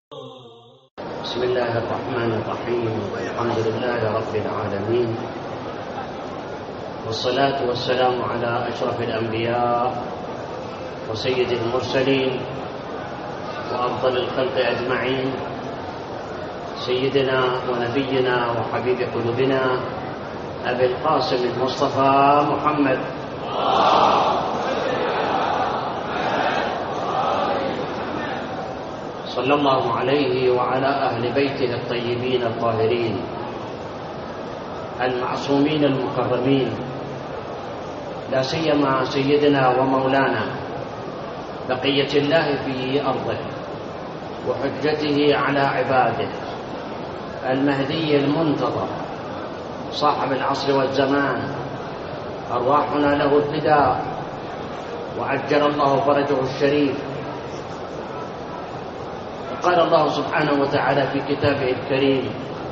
بسم الله الرحمن الرحيم. الحمد لله رب العالمين، والصلاة والسلام على أشرف الأنبياء وسيد المرسلين وأفضل الخلق أجمعين، سيدنا ونبينا وحبيب قلوبنا أبي القاسم المصطفى محمد صلى الله عليه وعلى أهل بيته الطيبين الطاهرين المعصومين المكرمين، لا سيما سيدنا ومولانا بقية الله في أرضه وحجته على عباده، المهدي المنتظر صاحب العصر والزمان، أرواحنا له الفداء وعجل الله فرجه الشريف. قال الله سبحانه وتعالى في كتابه الكريم: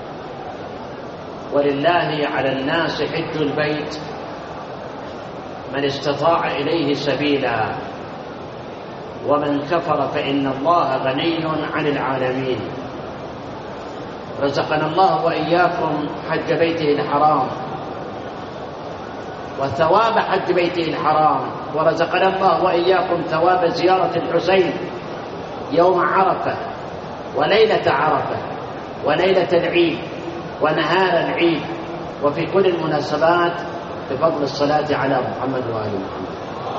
ولله على الناس حج البيت من استطاع إليه سبيلا ومن كفر فإن الله غني عن العالمين. رزقنا الله وإياكم حج بيته الحرام وثواب حج بيته الحرام، ورزقنا الله وإياكم ثواب زيارة الحسين يوم عرفة وليلة عرفة وليلة العيد ونهار العيد وفي كل المناسبات بفضل الصلاة على محمد وآل محمد.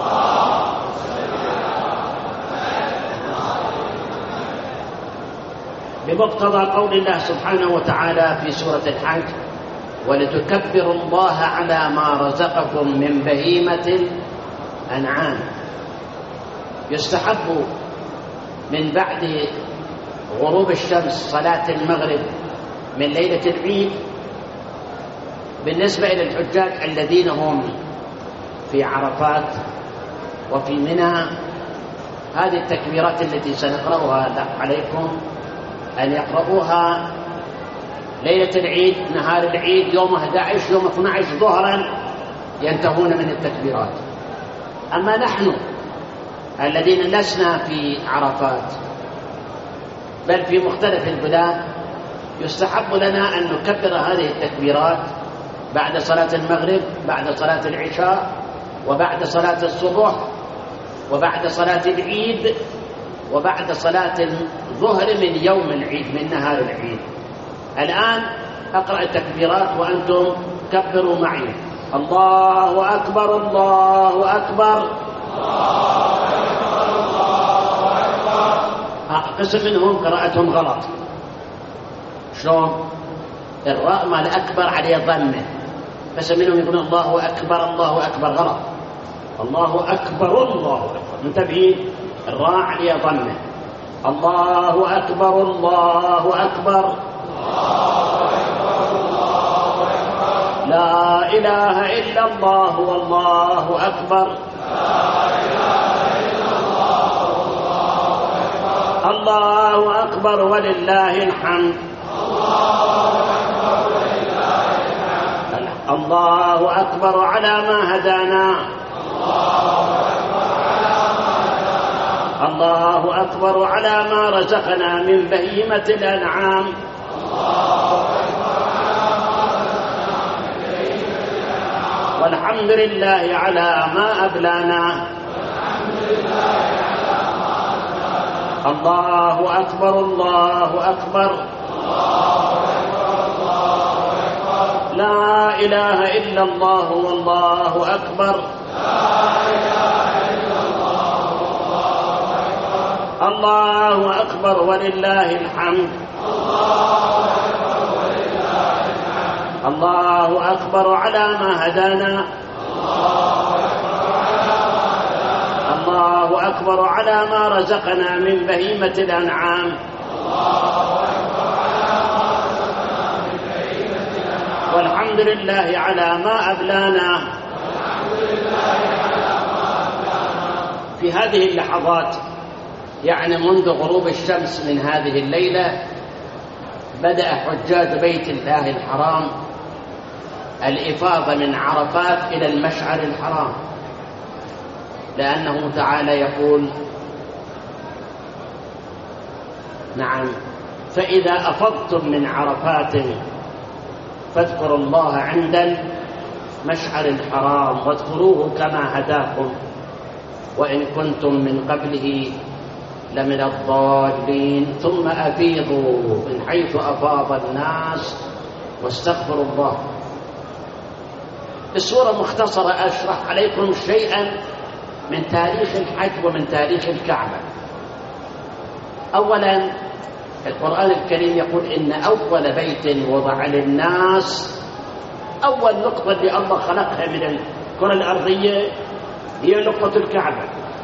بمقتضى قول الله سبحانه وتعالى في سورة الحج: ولتكبروا الله على ما رزقكم من بهيمة الأنعام. يستحب من بعد غروب الشمس صلاة المغرب من ليلة العيد بالنسبة إلى الحجاج الذين هم في عرفات وفي منى. هذه التكبيرات التي سنقرأها عليكم أن يقرؤوها ليلة العيد، نهار العيد، يوم 11 يوم 12 ظهرا ينتهون من التكبيرات. أما نحن الذين لسنا في عرفات بل في مختلف البلاد يستحب لنا أن نكبر هذه التكبيرات بعد صلاة المغرب، بعد صلاة العشاء، وبعد صلاة الصبح، وبعد صلاة العيد، وبعد صلاة الظهر من يوم العيد من نهار العيد. الآن أقرأ التكبيرات وأنتم كبروا معي: الله أكبر الله أكبر. قسم منهم قراءتهم غلط. شلون؟ الراء مال أكبر عليه ضمه، بس منهم يقولون الله أكبر الله أكبر، غلط. الله أكبر الله أكبر، انتبهين، الراء عليه ضمه. الله أكبر الله أكبر لا إله إلا الله والله أكبر. الله أكبر ولله الحمد. الله أكبر على ما هدانا. الله أكبر على ما رزقنا من بهيمة الأنعام. والحمد لله على ما أبلانا. الله أكبر الله أكبر لا إله إلا الله والله أكبر. الله أكبر ولله الحمد. الله أكبر على ما هدانا. الله أكبر على ما رزقنا من بهيمة الأنعام. والحمد لله على ما أبلانا. في هذه اللحظات، يعني منذ غروب الشمس من هذه الليلة، بدأ حجاج بيت الله الحرام الإفاضة من عرفات إلى المشعر الحرام، لأنه تعالى يقول: نعم. فإذا أفضتم من عرفات فاذكروا الله عند المشعر الحرام واذكروه كما هداكم وإن كنتم من قبله لمن الضالين ثم أفيضوا من حيث أفاض الناس واستغفروا الله. بصورة مختصرة أشرح عليكم شيئا من تاريخ الحج ومن تاريخ الكعبة. أولا القرآن الكريم يقول إن أول بيت وضع للناس، أول نقطة اللي الله خلقها من الكرة الأرضية هي نقطة الكعبة.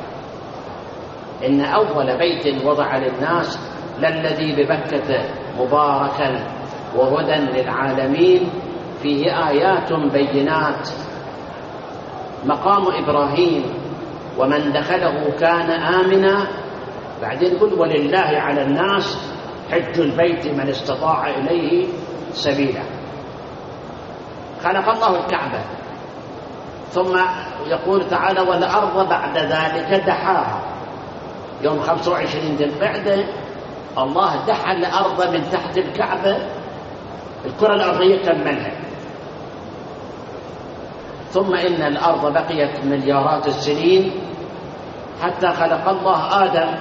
إن أول بيت وضع للناس للذي ببكة مباركا وهدى للعالمين فيه آيات بينات مقام إبراهيم ومن دخله كان آمنا. بعدين يقول ولله على الناس حج البيت من استطاع إليه سبيلا. خلق الله الكعبة، ثم يقول تعالى والأرض بعد ذلك دحاها. يوم 25 ذي القعدة الله دحى الأرض من تحت الكعبة، الكرة الأرضية كملها. ثم إن الأرض بقيت مليارات السنين حتى خلق الله آدم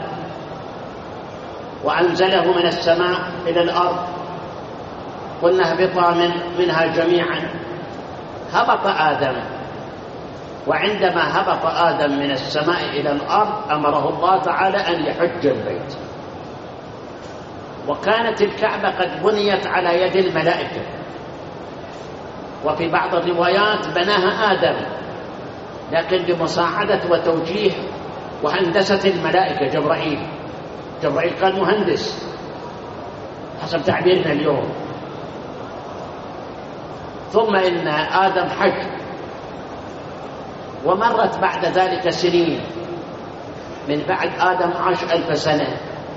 وأنزله من السماء إلى الأرض. قلنا اهبطا منها جميعا. هبط آدم، وعندما هبط آدم من السماء إلى الأرض أمره الله تعالى أن يحج البيت. وكانت الكعبة قد بنيت على يد الملائكة، وفي بعض الروايات بناها آدم لكن بمساعدة وتوجيه وهندسة الملائكة. جبرائيل كان مهندس حسب تعبيرنا اليوم. ثم إن آدم حج، ومرت بعد ذلك سنين. من بعد آدم عاش 1000 سنة،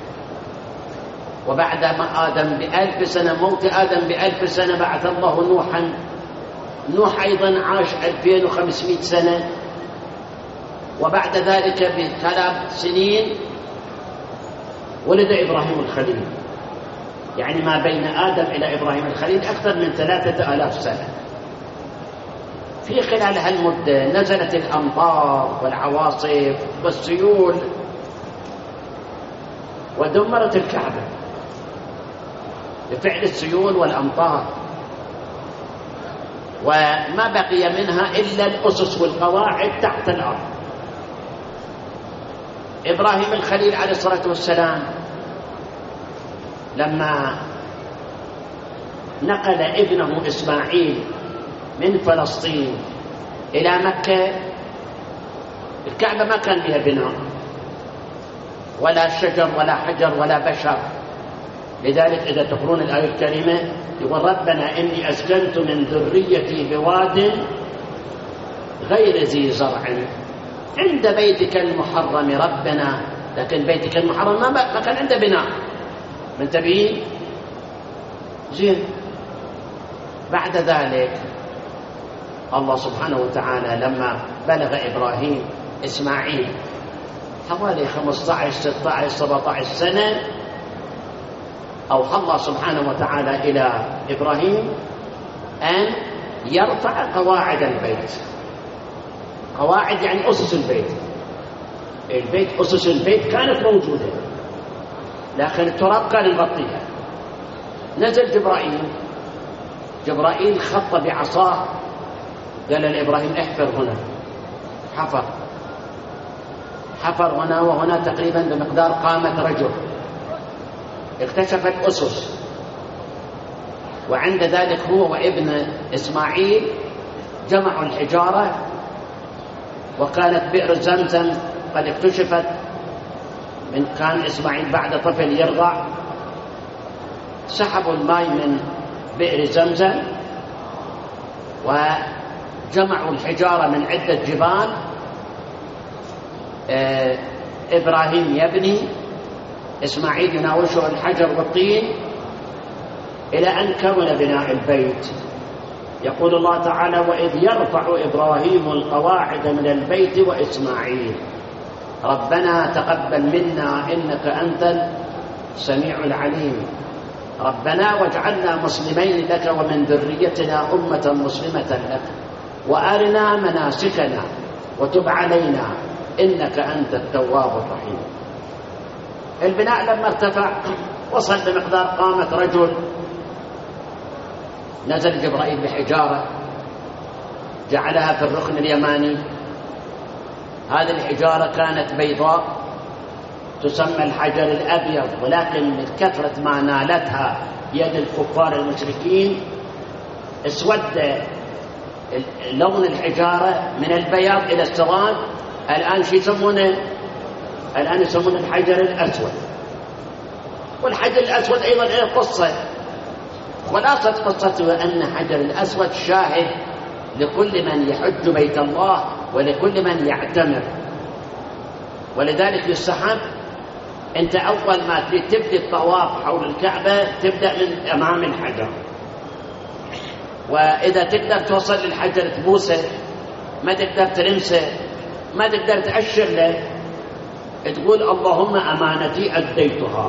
وبعد ما آدم ب1000 سنة، موت آدم ب1000 سنة، بعث الله نوحا. نوح أيضا عاش 2500 سنة، وبعد ذلك ب3 سنين ولد إبراهيم الخليل. يعني ما بين آدم إلى إبراهيم الخليل أكثر من 3000 سنة. في خلال هالمدة نزلت الأمطار والعواصف والسيول ودمرت الكعبة بفعل السيول والأمطار، وما بقي منها إلا الأسس والقواعد تحت الأرض. إبراهيم الخليل عليه الصلاة والسلام لما نقل ابنه إسماعيل من فلسطين إلى مكة، الكعبة ما كان بها بناء ولا شجر ولا حجر ولا بشر. لذلك إذا تقرون الآية الكريمة يقول ربنا إني أسكنت من ذريتي بواد غير ذي زرع عند بيتك المحرم ربنا. لكن بيتك المحرم ما كان عنده بناء. منتبهين؟ زين. بعد ذلك الله سبحانه وتعالى لما بلغ إبراهيم إسماعيل حوالي 15 16 17 سنة أوحى الله سبحانه وتعالى إلى إبراهيم أن يرفع قواعد البيت. قواعد يعني أسس البيت. البيت أسس البيت كانت موجودة لكن التراب كان مغطيها. نزل جبرائيل خط بعصاه، قال لإبراهيم احفر هنا. حفر هنا وهنا تقريبا بمقدار قامة رجل. اكتشفت أسس، وعند ذلك هو وابن إسماعيل جمعوا الحجارة. وكانت بئر زمزم قد اكتشفت، من كان إسماعيل بعد طفل يرضع، سحبوا الماء من بئر زمزم وجمعوا الحجارة من عدة جبال. إبراهيم يبني، إسماعيل يناوشه الحجر والطين إلى أن كمل بناء البيت. يقول الله تعالى وإذ يرفع إبراهيم القواعد من البيت وإسماعيل ربنا تقبل منا إنك أنت السميع العليم. ربنا واجعلنا مسلمين لك ومن ذريتنا أمة مسلمة لك وأرنا مناسكنا وتب علينا إنك أنت التواب الرحيم. البناء لما ارتفع وصل بمقدار قامة رجل، نزل جبرائيل بحجارة جعلها في الركن اليماني. هذه الحجارة كانت بيضاء تسمى الحجر الأبيض، ولكن من كثرة ما نالتها يد الكفار المشركين اسود لون الحجارة من البياض إلى السواد. الآن شو يسمونه؟ الآن يسمونه الحجر الأسود. والحجر الأسود أيضا له قصة، خلاصة قصته أن حجر الأسود شاهد لكل من يحج بيت الله ولكل من يعتمر. ولذلك يستحب أنت أول ما تبدأ الطواف حول الكعبة تبدأ من أمام الحجر، وإذا تقدر توصل للحجر تبوسه، ما تقدر تلمسه، ما تقدر تأشر له، تقول اللهم أمانتي أديتها،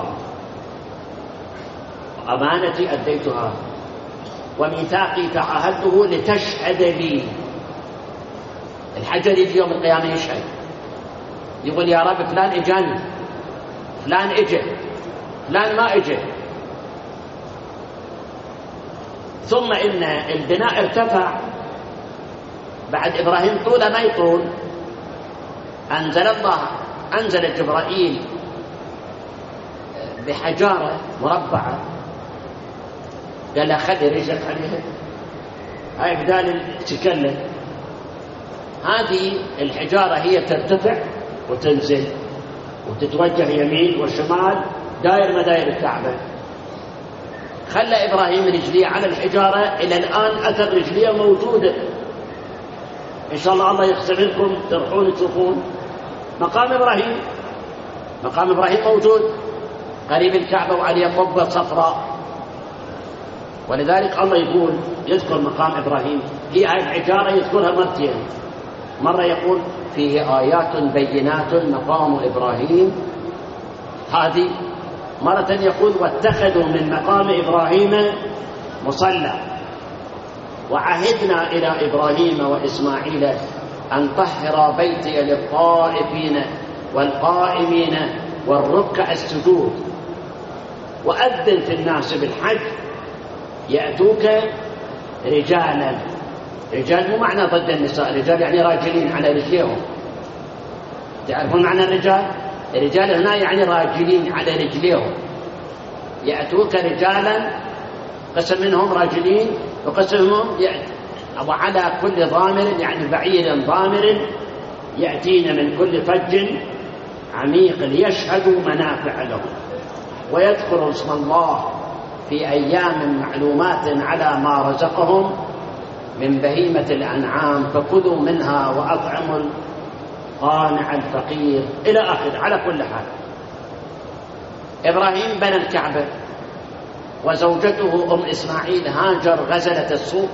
أمانتي أديتها وميثاقي تعهدته لتشهد لي. الحجر يجي يوم القيامة يشهد، يقول يا رب فلان إجاني، فلان إجا، فلان ما إجا. ثم إن البناء ارتفع بعد إبراهيم طول ما يطول، أنزل جبرائيل بحجارة مربعة، قال له خذ رجلك عليها، هاي بدال تكلم. هذه الحجارة هي ترتفع وتنزل وتتوجه يمين وشمال داير مداير الكعبة. خلى إبراهيم رجليه على الحجارة، إلى الآن أثر رجليه موجودة. إن شاء الله يغفر لكم تروحون تشوفون مقام إبراهيم. مقام إبراهيم موجود قريب الكعبة وعليه قبة صفراء. ولذلك الله يقول يذكر مقام إبراهيم، هي هذه الحجارة يذكرها مرتين، مرة يقول فيه آيات بينات مقام إبراهيم، هذه مرة يقول واتخذوا من مقام إبراهيم مصلى وعهدنا إلى إبراهيم وإسماعيل أن طهر بيتي للطائفين والقائمين والركع السجود وأذن في الناس بالحج يأتوك رجالا. رجال مو معنى ضد النساء، رجال يعني راجلين على رجليهم. تعرفون معنى الرجال؟ الرجال هنا يعني راجلين على رجليهم. يأتوك رجالا، قسم منهم راجلين وقسمهم وعلى كل ضامر يعني بعير ضامر يأتين من كل فج عميق ليشهدوا منافع لهم ويذكروا اسم الله في أيام معلومات على ما رزقهم من بهيمة الأنعام فكلوا منها وأطعموا القانع الفقير إلى آخر. على كل حال إبراهيم بنى الكعبة، وزوجته أم إسماعيل هاجر غزلت السوق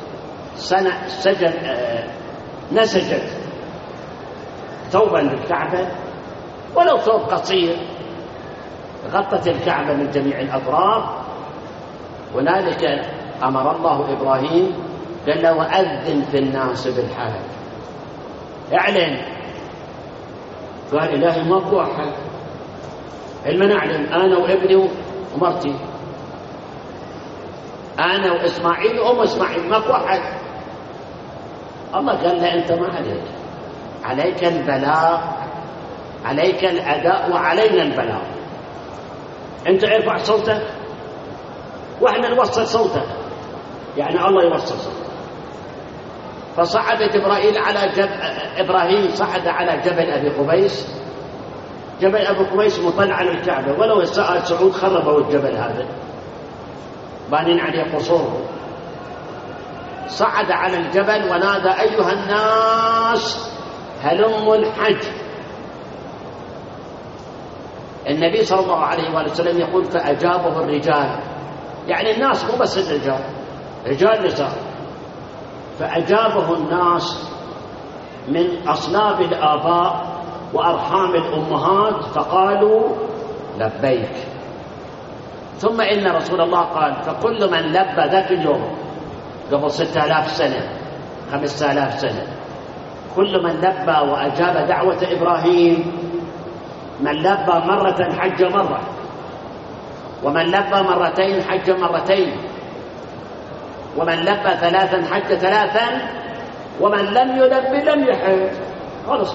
نسجت ثوبا للكعبة ولو ثوب قصير، غطت الكعبة من جميع الأطراف. هنالك أمر الله إبراهيم قال له وأذن في الناس بالحج، اعلن. قال إلهي ماكو أحد، علما أعلن أنا وابني ومرتي، أنا وإسماعيل وأم إسماعيل، ماكو أحد. الله قال له أنت ما عليك، عليك البلاغ، عليك الأداء وعلينا البلاغ. أنت ارفع صوتك وإحنا نوصل صوتك، يعني الله يوصل صوتك. فصعد جبرائيل على إبراهيم صعد على جبل أبي قبيس. جبل أبي قبيس مطلع على الكعبة، ولو السائل سعود خربوا الجبل هذا، بانين عليه قصور. صعد على الجبل ونادى أيها الناس هلموا الحج. النبي صلى الله عليه وآله وسلم يقول فأجابه الرجال، يعني الناس مو بس الرجال، رجال نساء. فأجابه الناس من أصلاب الآباء وأرحام الأمهات فقالوا لبيك ثم إن رسول الله قال فكل من لبى ذاك اليوم قبل 6000 سنة 5000 سنة، كل من لبى وأجاب دعوة إبراهيم، من لبى مرة حج مرة، ومن لبى مرتين حج مرتين، ومن لبى ثلاثا حج ثلاثا، ومن لم يلبي لم يحج. خلص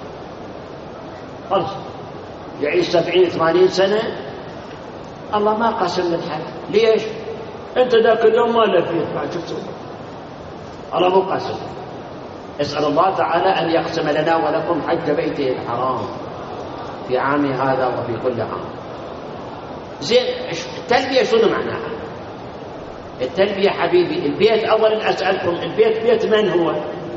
يعيش 70-80 سنة الله ما قسم الحج. ليش؟ انت ذاك اليوم ما لبيت بعد شو تسوي؟ الله مو قسم. اسأل الله تعالى أن يقسم لنا ولكم حج بيته الحرام في عامي هذا وفي كل عام. زين، التلبية شنو معناها؟ التلبية حبيبي، البيت أولا أسألكم، البيت بيت من هو؟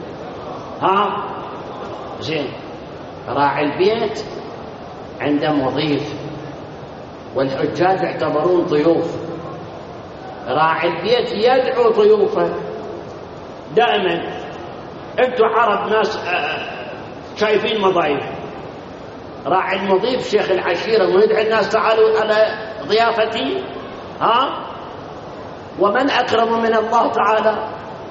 زين، راعي البيت عنده مضيف، والحجاج يعتبرون ضيوف. راعي البيت يدعو ضيوفه دائما. انتم عرب ناس شايفين مضايف. راعي المضيف شيخ العشيرة ويدعي الناس تعالوا على ضيافتي. ومن أكرم من الله تعالى؟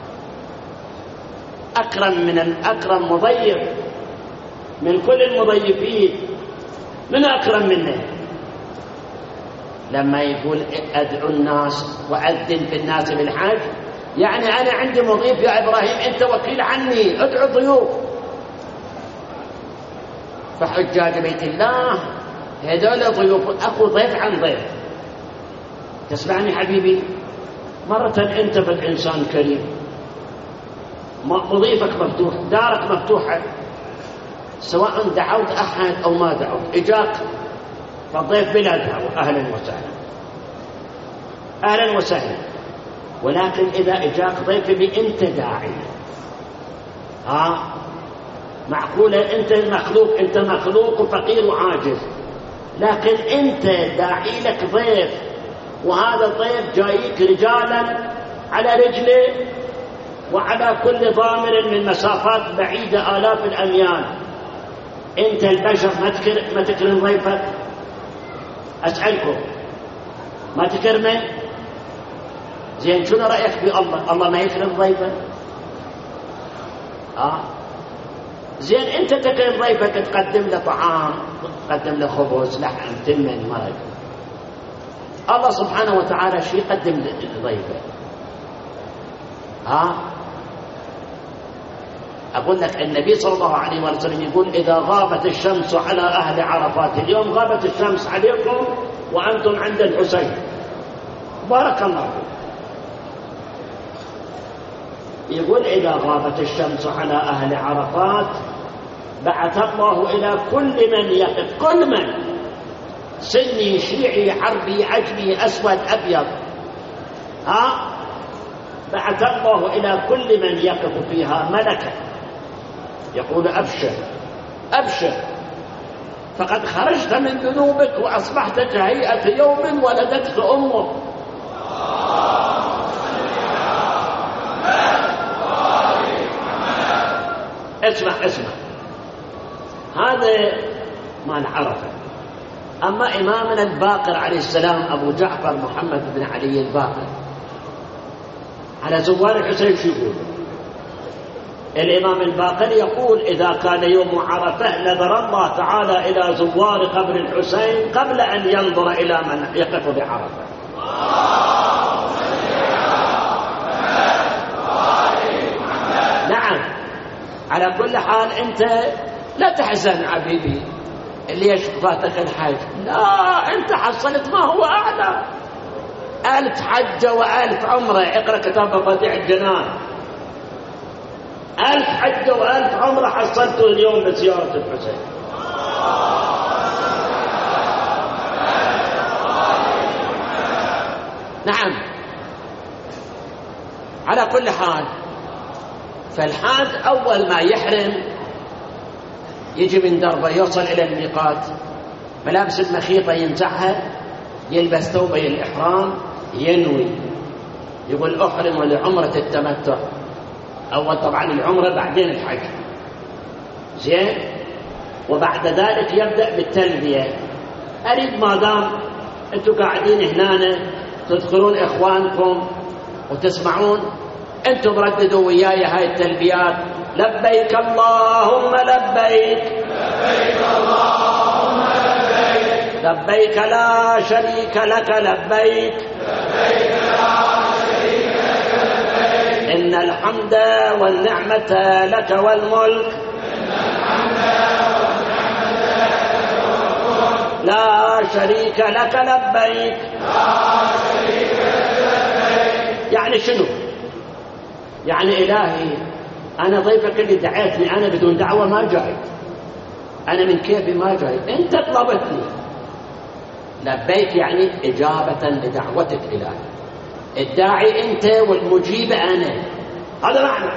أكرم مضيف من كل المضيفين، من أكرم منه؟ لما يقول أدعو الناس وأذن في الناس بالحج، يعني أنا عندي مضيف يا إبراهيم، أنت وكيل عني، أدعو الضيوف. فحجاج بيت الله هذول ضيوف، أخو ضيف عن ضيف. تسمعني حبيبي؟ مرة أنت بالإنسان كريم، مضيفك مفتوح، دارك مفتوحة، سواء دعوت أحد أو ما دعوت، إجاك فالضيف بلا دعوة أهلا وسهلا، أهلا وسهلا. ولكن إذا إجاك ضيف بأنت داعي، معقولة أنت مخلوق وفقير وعاجز، لكن أنت داعي لك ضيف، وهذا الضيف جايك رجالا على رجله وعلى كل ضامر من مسافات بعيدة آلاف الأميال. أنت البشر ما تكرم ضيفك؟ أسألكم، ما تكرمه؟ زين، شنو رأيك بالله؟ الله ما يكرم ضيفك؟ زين، أنت تكرم ضيفك، تقدم له طعام، تقدم له خبز، لحم، تمن، مرق. الله سبحانه وتعالى شو يقدم لضيفه؟ أقول لك النبي صلى الله عليه وسلم يقول إذا غابت الشمس على أهل عرفات، اليوم غابت الشمس عليكم وأنتم عند الحسين، بارك الله فيكم. يقول إذا غابت الشمس على أهل عرفات بعث الله إلى كل من يقف، كل من، سني، شيعي، عربي، عجمي، أسود، أبيض، بعث الله إلى كل من يقف فيها ملكا يقول أبشر أبشر، فقد خرجت من ذنوبك وأصبحت كهيئة يوم ولدتك أمك. اسمع، هذا ما نعرفه. أما إمامنا الباقر عليه السلام أبو جعفر محمد بن علي الباقر على زوار الحسين شو يقول؟ الإمام الباقر يقول إذا كان يوم عرفة نظر الله تعالى إلى زوار قبر الحسين قبل أن ينظر إلى من يقف بعرفة. نعم، على كل حال أنت لا تحزن حبيبي ليش فاتك الحج، لا، أنت حصلت ما هو أعلى، 1000 حجة و1000 عمرة. اقرأ كتاب مفاتيح الجنان، 1000 حجة و1000 عمرة حصلته اليوم بزيارة الحسين. نعم، على كل حال فالحاج أول ما يحرم يجي من دربه، يوصل إلى الميقات، ملابس المخيطة ينزعها، يلبس ثوبي الإحرام، ينوي، يقول أحرم لعمرة التمتع. أول طبعا العمرة بعدين الحج، زين، وبعد ذلك يبدأ بالتلبية. أريد ما دام أنتم قاعدين هنا تذكرون إخوانكم وتسمعون، أنتم رددوا وياي هاي التلبيات: لبيك اللهم لبيك، لبيك اللهم لبيك، لبيك لا شريك لك لبيك، لبيك لا شريك لك لبيك، إن الحمد والنعمة لك والملك، إن الحمد والنعمة لك والملك، لا شريك لك لبيك. لا شريك لك لبيك. يعني شنو؟ يعني إلهي أنا ضيفك اللي دعيتني، أنا بدون دعوة ما جاي، أنا من كيفي ما جاي، أنت طلبتني. لبيك يعني إجابة لدعوتك إلهي، الداعي أنت والمجيب أنا، هذا معنى.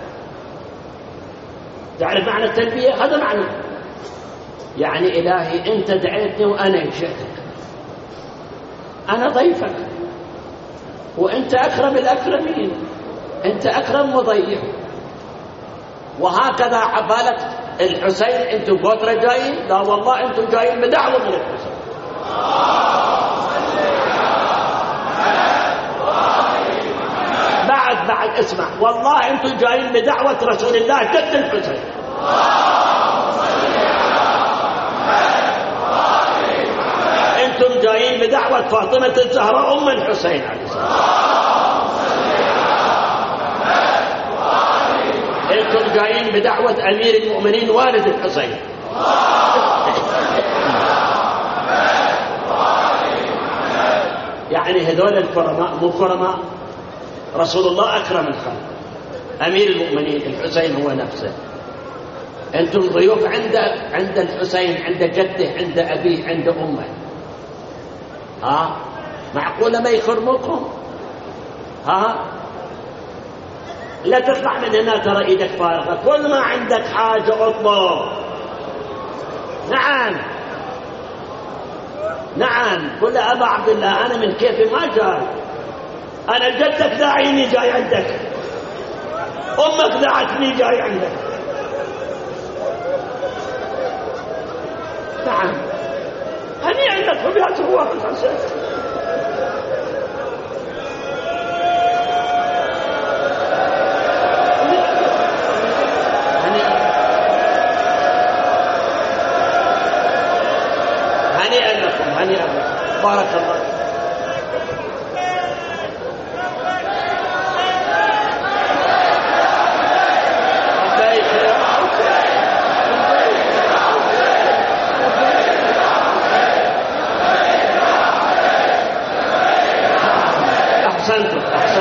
تعرف معنى التلبية؟ هذا معنى. يعني إلهي أنت دعيتني وأنا جئتك، أنا ضيفك وأنت أكرم الأكرمين، أنت أكرم مضيف. وهكذا عبالك الحسين، أنتم بوترة جايين؟ لا والله أنتم جايين بدعوة من الحسين. بعد اسمع، والله أنتم جايين بدعوة رسول الله جد الحسين. أنتم جايين بدعوة فاطمة الزهراء أم الحسين عليه السلام. أنتم جايين بدعوة أمير المؤمنين والد الحسين. يعني هذول الكرماء مو كرماء، رسول الله أكرم الخلق، أمير المؤمنين الحسين هو نفسه. أنتم ضيوف عند الحسين، عند جده، عند أبيه، عند أمه. معقولة ما يكرمكم؟ لا تطلع من هنا ترى ايدك فارغة، كل ما عندك حاجة اطلب. نعم قل أبا عبد الله أنا من كيفي ما جاي، أنا جدك داعيني جاي عندك، أمك دعتني جاي عندك. نعم هنيئا لك بيات الروح الحسين. هنيئا لكم، بارك الله. أحسنتم.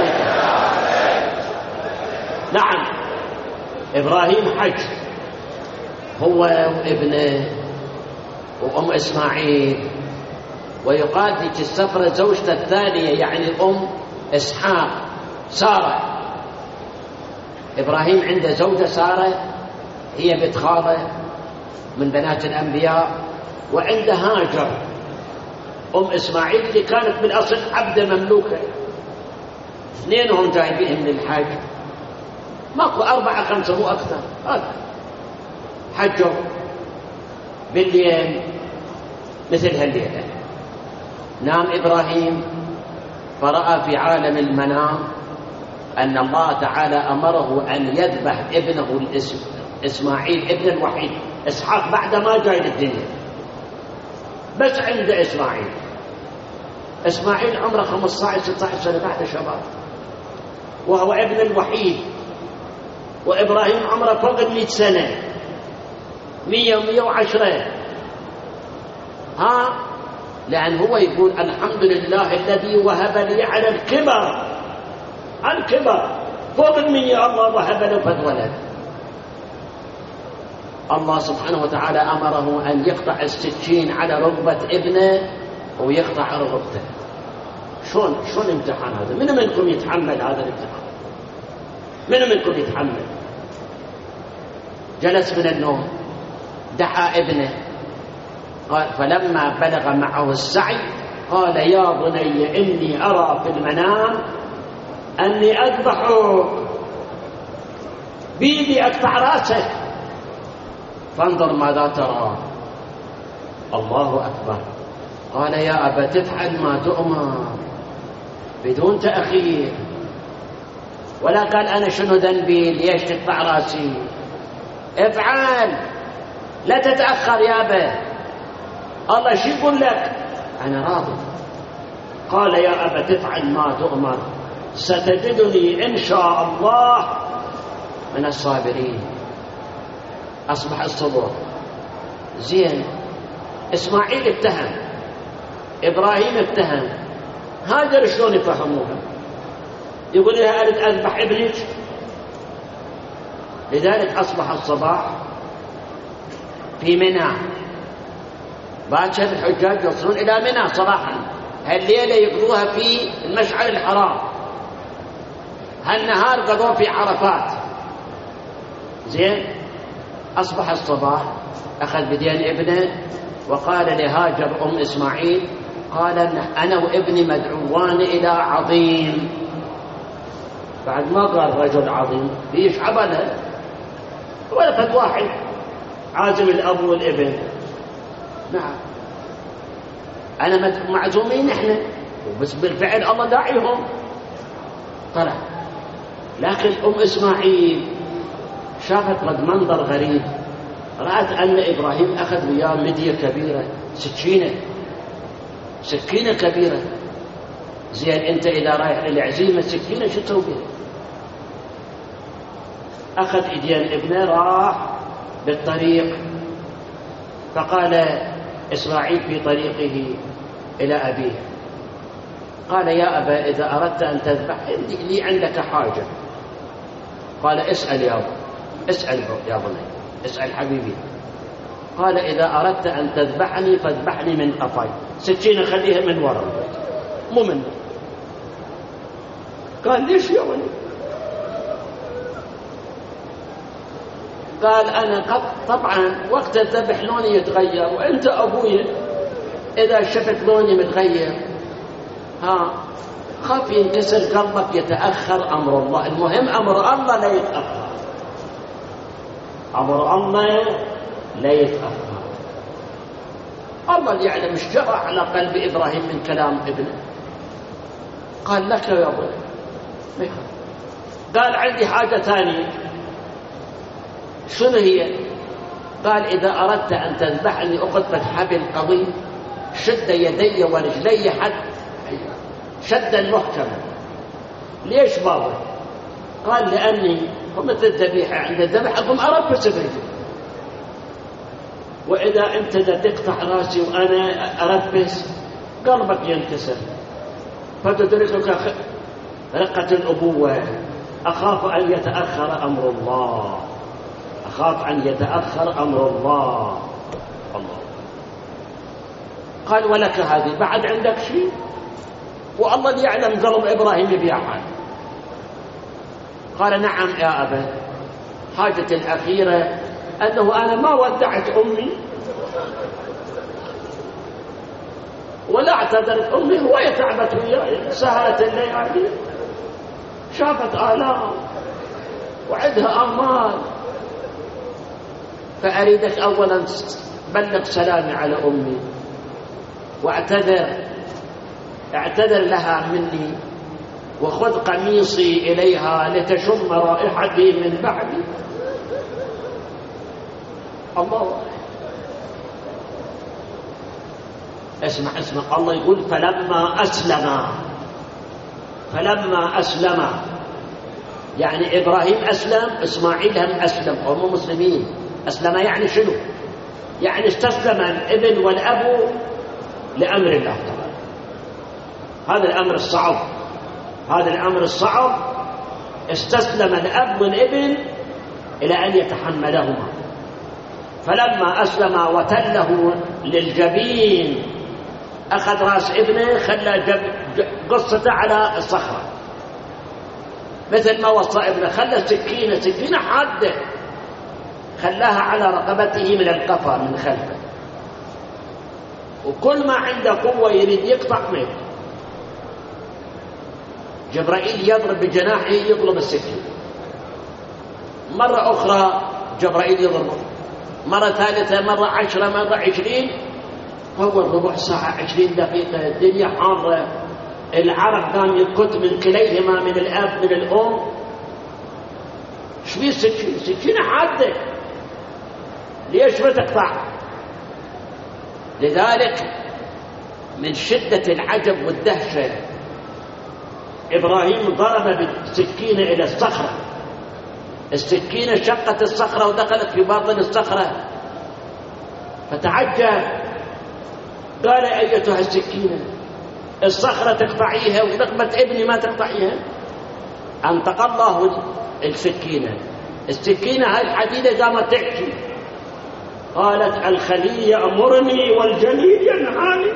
نعم إبراهيم حج هو وابنه وأم إسماعيل، ويقال ذيك السفرة زوجته الثانية يعني أم إسحاق سارة. إبراهيم عنده زوجة سارة هي بنت خالة من بنات الأنبياء، وعنده هاجر أم إسماعيل اللي كانت بالأصل عبدة مملوكة. اثنينهم جايبين للحج، ماكو 4 5 مو أكثر. حجوا بالليل مثل هالليلة، نام إبراهيم فرأى في عالم المنام أن الله تعالى أمره أن يذبح ابنه إسماعيل ابن الوحيد. إسحاق بعد ما جاي للدنيا، بس عند إسماعيل عمره 15 16 سنة بعد شباب، وهو ابن الوحيد. وإبراهيم عمره فوق 100 سنة، 100 و110. لأن هو يقول الحمد لله الذي وهب لي على الكبر فوق 100 الله وهب له فولد. الله سبحانه وتعالى أمره أن يقطع السكين على ركبة ابنه ويقطع ركبته. شلون امتحان هذا؟ من منكم يتحمل هذا الامتحان؟ من منكم يتحمل؟ جلس من النوم، دعا ابنه، قال فلما بلغ معه السعي قال يا بني إني أرى في المنام أني أذبحك، بيدي أقطع رأسك فانظر ماذا ترى. الله أكبر، قال يا أبا تفعل ما تؤمر بدون تأخير، ولا قال أنا شنو ذنبي ليش تقطع راسي، افعل لا تتأخر يا أبا، الله شو يقول لك، أنا راضي. قال يا أبا تفعل ما تؤمر ستجدني إن شاء الله من الصابرين. أصبح الصبر. زين، إسماعيل اتهم، إبراهيم اتهم، هاجر شلون يفهموها؟ يقول لها أريد أذبح ابنك. لذلك أصبح الصباح في منى، باكر الحجاج يوصلون إلى منى صباحا، هالليلة يقضوها في المشعر الحرام، هالنهار قضوه في عرفات. زين، أصبح الصباح، أخذ بدين ابنه وقال لهاجر أم إسماعيل، قال أنا وابني مدعوان إلى عظيم. بعد ما قال رجل عظيم ليش عبدها، ولد واحد عازم الأب والابن. نعم، أنا معزومين نحن، بس بالفعل الله داعيهم طلع. لكن أم إسماعيل شافت منظر غريب، رأت أن إبراهيم أخذ وياه مدية كبيرة، سكينة كبيرة. زين، أنت إذا رايح للعزيمة سكينة شو تسوي بها؟ أخذ إيدين ابنه راح بالطريق، فقال إسماعيل في طريقه إلى أبيه، قال يا أبا إذا أردت أن تذبح لي عندك حاجة. قال اسأل يا أبا، اسأل يا بني، اسأل حبيبي. قال إذا أردت أن تذبحني فاذبحني من قفاي، سكينة خليها من وراء مو منه. قال ليش يا بني؟ قال أنا طبعا وقت الذبح لوني يتغير، وأنت أبوي إذا شفت لوني متغير خاف ينكسر قلبك، يتأخر أمر الله. المهم أمر الله لا يتأخر، أمر الله لا يتأخر. الله يعلم ايش جرى على قلب إبراهيم من كلام ابنه. قال لك يا ابني، قال عندي حاجة ثانية. شنو هي؟ قال إذا أردت أن تذبحني أخذ حبل قوي، شد يدي ورجلي حتى شدا محكما. ليش بابا؟ قال لأني مثل الذبيحة، عند الذبح أقوم أربس برجلي، وإذا أنت تقطع راسي وأنا أربس قلبك ينكسر، فتدركك رقة الأبوة. أخاف أن يتأخر أمر الله، أخاف أن يتأخر أمر الله. الله قال ولك هذه بعد عندك شيء؟ والله يعلم قلب إبراهيم بيحان. قال نعم يا أبا، حاجتي الأخيرة أنه أنا ما ودعت أمي ولا اعتذرت أمي، هو تعبت وياي، سهرت الليالي، شافت آلام وعندها أمال، فأريدك أولا بلغ سلامي على أمي اعتذر لها مني، وخذ قميصي إليها لتشم رائحتي من بعدي. الله اسمع الله يقول فلما أسلم، يعني إبراهيم أسلم، إسماعيل هم أسلم، هم مسلمين. أسلم يعني شنو؟ يعني استسلم الابن والأب لأمر الله تعالى. هذا الأمر الصعب، استسلم الأب والابن إلى أن يتحملهما. فلما أسلم وتله للجبين، أخذ رأس ابنه خلى قصته على الصخرة، مثل ما وصى ابنه، خلى سكينة حادة خلاها على رقبته من القفا من خلفه، وكل ما عنده قوة يريد يقطع منه، جبرائيل يضرب بجناحه يطلب السكين، مرة أخرى جبرائيل يضربه، مرة ثالثة، مرة 10، مرة 20، أول ربع ساعة 20 دقيقة الدنيا حارة، العرق قام ينكت من كليهما، من الأب من الأم. ايش بيه السكين؟ سكينة حادة، ليش ما تقطع؟ لذلك من شدة العجب والدهشة إبراهيم ضرب بالسكينة إلى الصخرة، السكينة شقت الصخرة ودخلت في باطن الصخرة، فتعجب قال أيتها السكينة الصخرة تقطعيها ورقبة ابني ما تقطعيها؟ أنطق الله السكينة، السكينة هاي الحديدة قامت تحكي، قالت الخليل يأمرني والجليل ينهاني.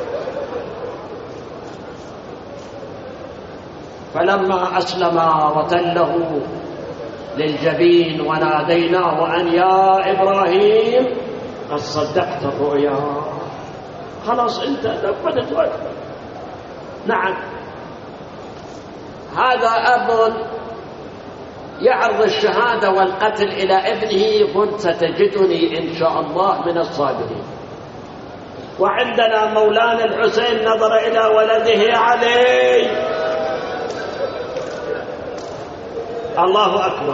فلما أسلم وتله للجبين وناديناه أن يا إبراهيم قد صدقت الرؤيا، خلاص أنت نفذت وجهك. نعم، هذا أب يعرض الشهادة والقتل إلى ابنه، قل ستجدني إن شاء الله من الصابرين. وعندنا مولانا الحسين نظر إلى ولده علي، الله أكبر.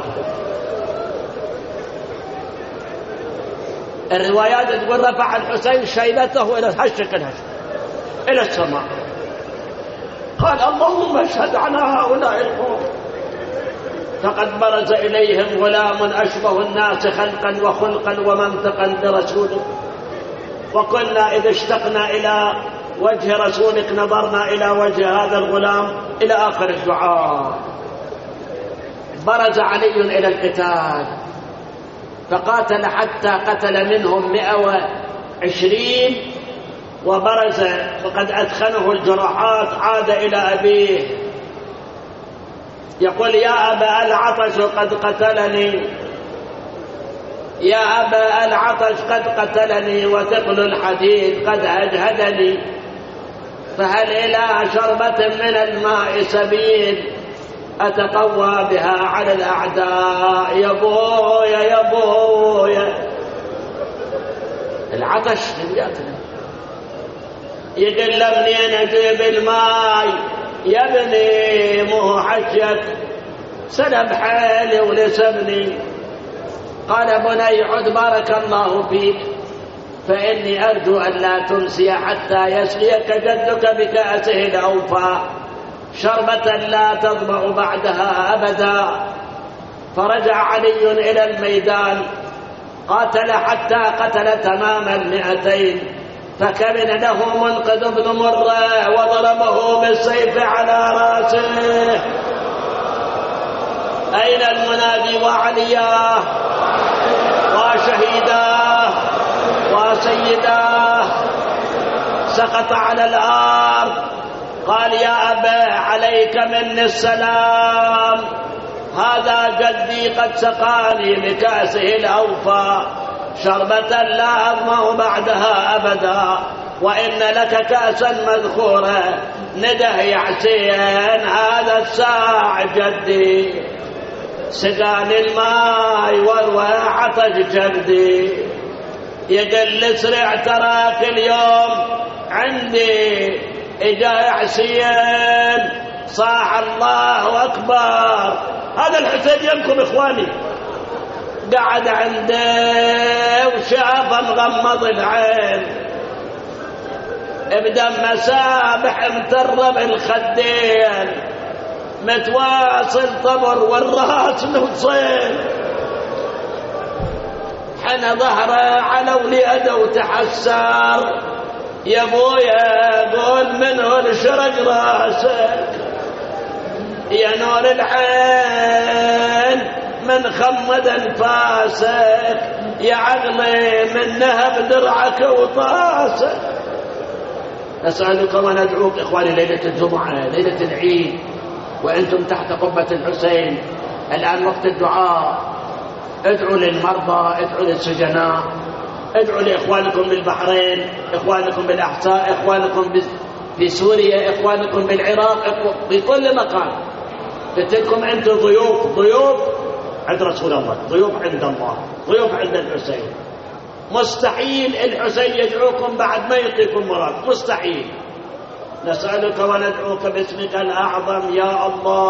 الروايات تقول رفع الحسين شيبته إلى الهشك إلى السماء، قال اللهم اشهد على هؤلاء القوم، فقد برز إليهم غلام أشبه الناس خلقا وخلقا ومنطقا برسوله، وقلنا إذا اشتقنا إلى وجه رسولك نظرنا إلى وجه هذا الغلام، إلى آخر الدعاء. برز علي إلى القتال فقاتل حتى قتل منهم 120، وبرز وقد أدخنه الجراحات، عاد إلى أبيه يقول يا أبا العطش قد قتلني، يا أبا العطش قد قتلني، وثقل الحديد قد أجهدني، فهل إلى شربة من الماء سبيل أتقوى بها على الأعداء؟ يا بويا يا بويا، العطش دنياتنا. يقول له منين أجيب الماء يا ابني؟ مو حجك سلب حالي ولسبني. قال بني عد بارك الله فيك، فإني أرجو أن لا تمسي حتى يسقيك جدك بكأسه الأوفى شربة لا تظمأ بعدها أبدا. فرجع علي إلى الميدان، قاتل حتى قتل تمام 200، فكمن له منقذ بن مرة وضربه بالسيف على رأسه. أين المنادي وعلياه وشهيداه وسيداه؟ سقط على الأرض، قال يا أبا عليك مني السلام، هذا جدي قد سقاني بكأسه الأوفى شربة لا أظمأ بعدها أبدا، وإن لك كأسا مذخورة نده يا حسين هذا الساع جدي، سقاني الماء وروى عطش جدي. يقل اسرع تراك اليوم عندي، إجا يا حسين صاح الله أكبر. هذا الحسين يمكم إخواني، قعد عنده وشافه مغمض العين بدم مسابح مترب الخدين، متواصل طبر والراس نصين، حنى ظهره على وليده وتحسر. يا ابويا قول منه الشرق راسك، يا نور العين من خمد انفاسك، يا عقلي من نهب درعك وطاسك. نسألكم وندعوك إخواني ليلة الجمعة ليلة العيد وأنتم تحت قبة الحسين، الآن وقت الدعاء. ادعوا للمرضى، ادعوا للسجناء، ادعوا لإخوانكم بالبحرين، إخوانكم بالأحساء، إخوانكم في سوريا، إخوانكم بالعراق، في كل مكان. قلتلكم أنتم ضيوف عند رسول الله، ضيوف عند الله، ضيوف عند الحسين. مستحيل الحسين يدعوكم بعد ما يعطيكم مراد، مستحيل. نسألك وندعوك باسمك الأعظم يا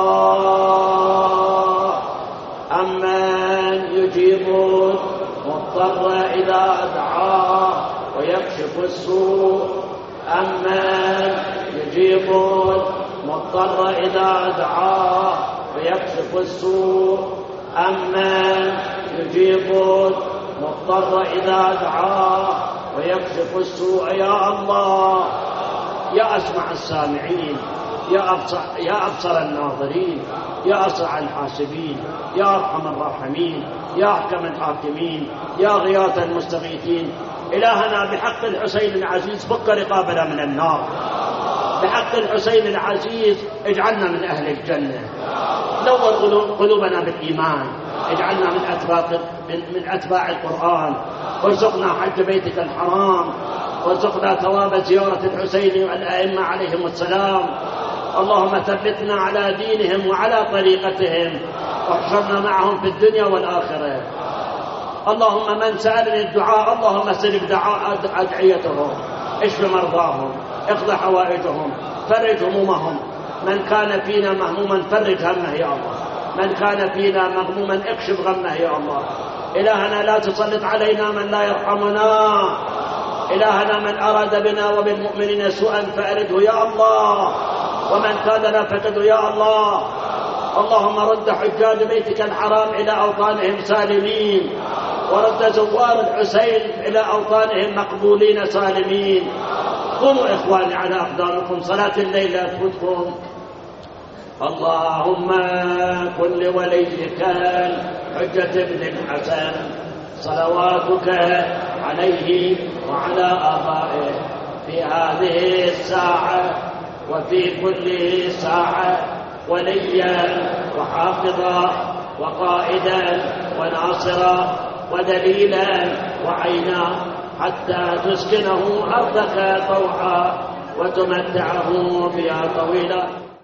الله، أمن يجيب المضطر إذا دعاه ويكشف السوء، أمن يجيب المضطر إذا دعاه ويكشف السوء، أمن يجيب المضطر إذا دعاه ويكشف السوء يا الله، يا أسمع السامعين، يا أبصر الناظرين، يا أسرع الحاسبين، يا أرحم الراحمين، يا أحكم الحاكمين، يا غياث المستغيثين. إلهنا بحق الحسين العزيز فك رقابنا من النار، بحق الحسين العزيز اجعلنا من أهل الجنة، نور قلوبنا بالإيمان، اجعلنا من أتباع القرآن، وارزقنا حج بيتك الحرام، وارزقنا ثواب زيارة الحسين والأئمة عليهم السلام. اللهم ثبتنا على دينهم وعلى طريقتهم، واحشرنا معهم في الدنيا والآخرة. اللهم من سألني الدعاء اللهم استجب أدعيتهم، اشف مرضاهم، اقض حوائجهم، فرج همومهم. من كان فينا مهموما فرج همه يا الله، من كان فينا مغموما اكشف غمه يا الله. إلهنا لا تسلط علينا من لا يرحمنا، إلهنا من أراد بنا وبالمؤمنين سوءا فأرده يا الله، ومن كادنا فقده يا الله. اللهم رد حجاج بيتك الحرام إلى أوطانهم سالمين، ورد زوار الحسين إلى أوطانهم مقبولين سالمين. قوموا إخواني على أقدامكم، صلاة الليل لا تفوتكم. اللهم كن لوليك الحجة بن الحسن صلواتك عليه وعلى آبائه في هذه الساعة وفي كل ساعة، وليا وحافظا وقائدا وناصرا ودليلا وعينا، حتى تسكنه أرضك طوعا وتمتعه بها طويلا.